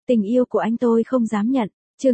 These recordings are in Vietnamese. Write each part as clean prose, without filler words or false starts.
Tình yêu của anh tôi không dám nhận. Chương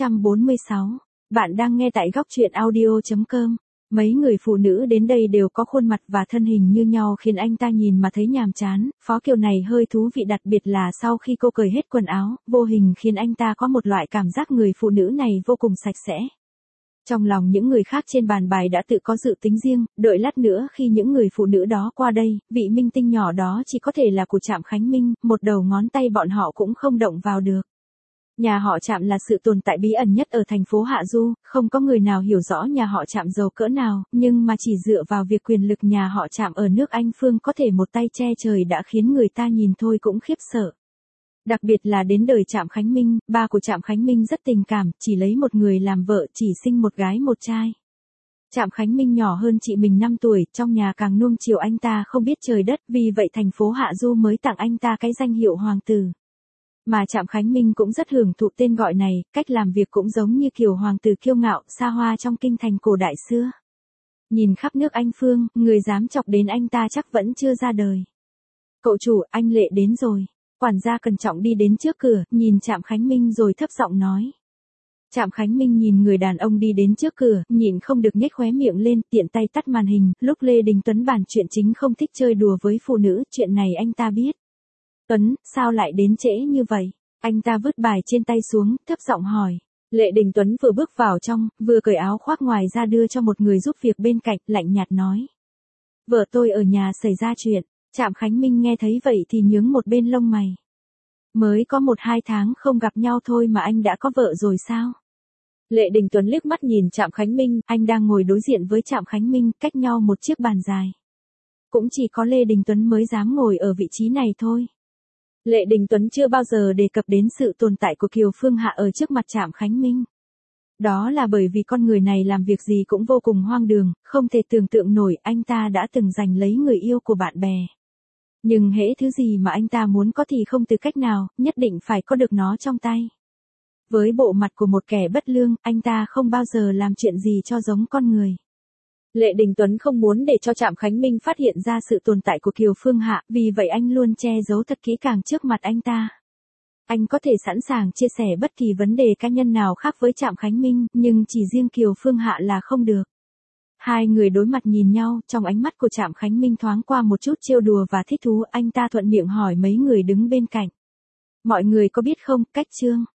946. Bạn đang nghe tại góc truyện audio.com. Mấy người phụ nữ đến đây đều có khuôn mặt và thân hình như nhau khiến anh ta nhìn mà thấy nhàm chán. Phó Kiều này hơi thú vị, đặc biệt là sau khi cô cởi hết quần áo, vô hình khiến anh ta có một loại cảm giác người phụ nữ này vô cùng sạch sẽ. Trong lòng những người khác trên bàn bài đã tự có dự tính riêng, đợi lát nữa khi những người phụ nữ đó qua đây, vị minh tinh nhỏ đó chỉ có thể là của Trạm Khánh Minh, một đầu ngón tay bọn họ cũng không động vào được. Nhà họ Trạm là sự tồn tại bí ẩn nhất ở thành phố Hạ Du, không có người nào hiểu rõ nhà họ Trạm giàu cỡ nào, nhưng mà chỉ dựa vào việc quyền lực nhà họ Trạm ở nước Anh Phương có thể một tay che trời đã khiến người ta nhìn thôi cũng khiếp sợ. Đặc biệt là đến đời Trạm Khánh Minh, ba của Trạm Khánh Minh rất tình cảm, chỉ lấy một người làm vợ, chỉ sinh một gái một trai. Trạm Khánh Minh nhỏ hơn chị mình 5 tuổi, trong nhà càng nuông chiều anh ta không biết trời đất, vì vậy thành phố Hạ Du mới tặng anh ta cái danh hiệu hoàng tử. Mà Trạm Khánh Minh cũng rất hưởng thụ tên gọi này, cách làm việc cũng giống như kiểu hoàng tử kiêu ngạo, xa hoa trong kinh thành cổ đại xưa. Nhìn khắp nước Anh Phương, người dám chọc đến anh ta chắc vẫn chưa ra đời. Cậu chủ, anh Lệ đến rồi. Quản gia cẩn trọng đi đến trước cửa, nhìn Trạm Khánh Minh rồi thấp giọng nói. Trạm Khánh Minh nhìn người đàn ông đi đến trước cửa, nhịn không được nhếch khóe miệng lên, tiện tay tắt màn hình, lúc Lê Đình Tuấn bàn chuyện chính không thích chơi đùa với phụ nữ, chuyện này anh ta biết. Tuấn, sao lại đến trễ như vậy? Anh ta vứt bài trên tay xuống, thấp giọng hỏi. Lệ Đình Tuấn vừa bước vào trong, vừa cởi áo khoác ngoài ra đưa cho một người giúp việc bên cạnh, lạnh nhạt nói. Vợ tôi ở nhà xảy ra chuyện. Trạm Khánh Minh nghe thấy vậy thì nhướng một bên lông mày. Mới có 1-2 tháng không gặp nhau thôi mà anh đã có vợ rồi sao? Lệ Đình Tuấn liếc mắt nhìn Trạm Khánh Minh, anh đang ngồi đối diện với Trạm Khánh Minh, cách nhau một chiếc bàn dài. Cũng chỉ có Lê Đình Tuấn mới dám ngồi ở vị trí này thôi. Lệ Đình Tuấn chưa bao giờ đề cập đến sự tồn tại của Kiều Phương Hạ ở trước mặt Trạm Khánh Minh. Đó là bởi vì con người này làm việc gì cũng vô cùng hoang đường, không thể tưởng tượng nổi anh ta đã từng giành lấy người yêu của bạn bè. Nhưng hễ thứ gì mà anh ta muốn có thì không từ cách nào, nhất định phải có được nó trong tay. Với bộ mặt của một kẻ bất lương, anh ta không bao giờ làm chuyện gì cho giống con người. Lệ Đình Tuấn không muốn để cho Trạm Khánh Minh phát hiện ra sự tồn tại của Kiều Phương Hạ, vì vậy anh luôn che giấu thật kỹ càng trước mặt anh ta. Anh có thể sẵn sàng chia sẻ bất kỳ vấn đề cá nhân nào khác với Trạm Khánh Minh, nhưng chỉ riêng Kiều Phương Hạ là không được. Hai người đối mặt nhìn nhau, trong ánh mắt của Trạm Khánh Minh thoáng qua một chút trêu đùa và thích thú, anh ta thuận miệng hỏi mấy người đứng bên cạnh. Mọi người có biết không, cách Trương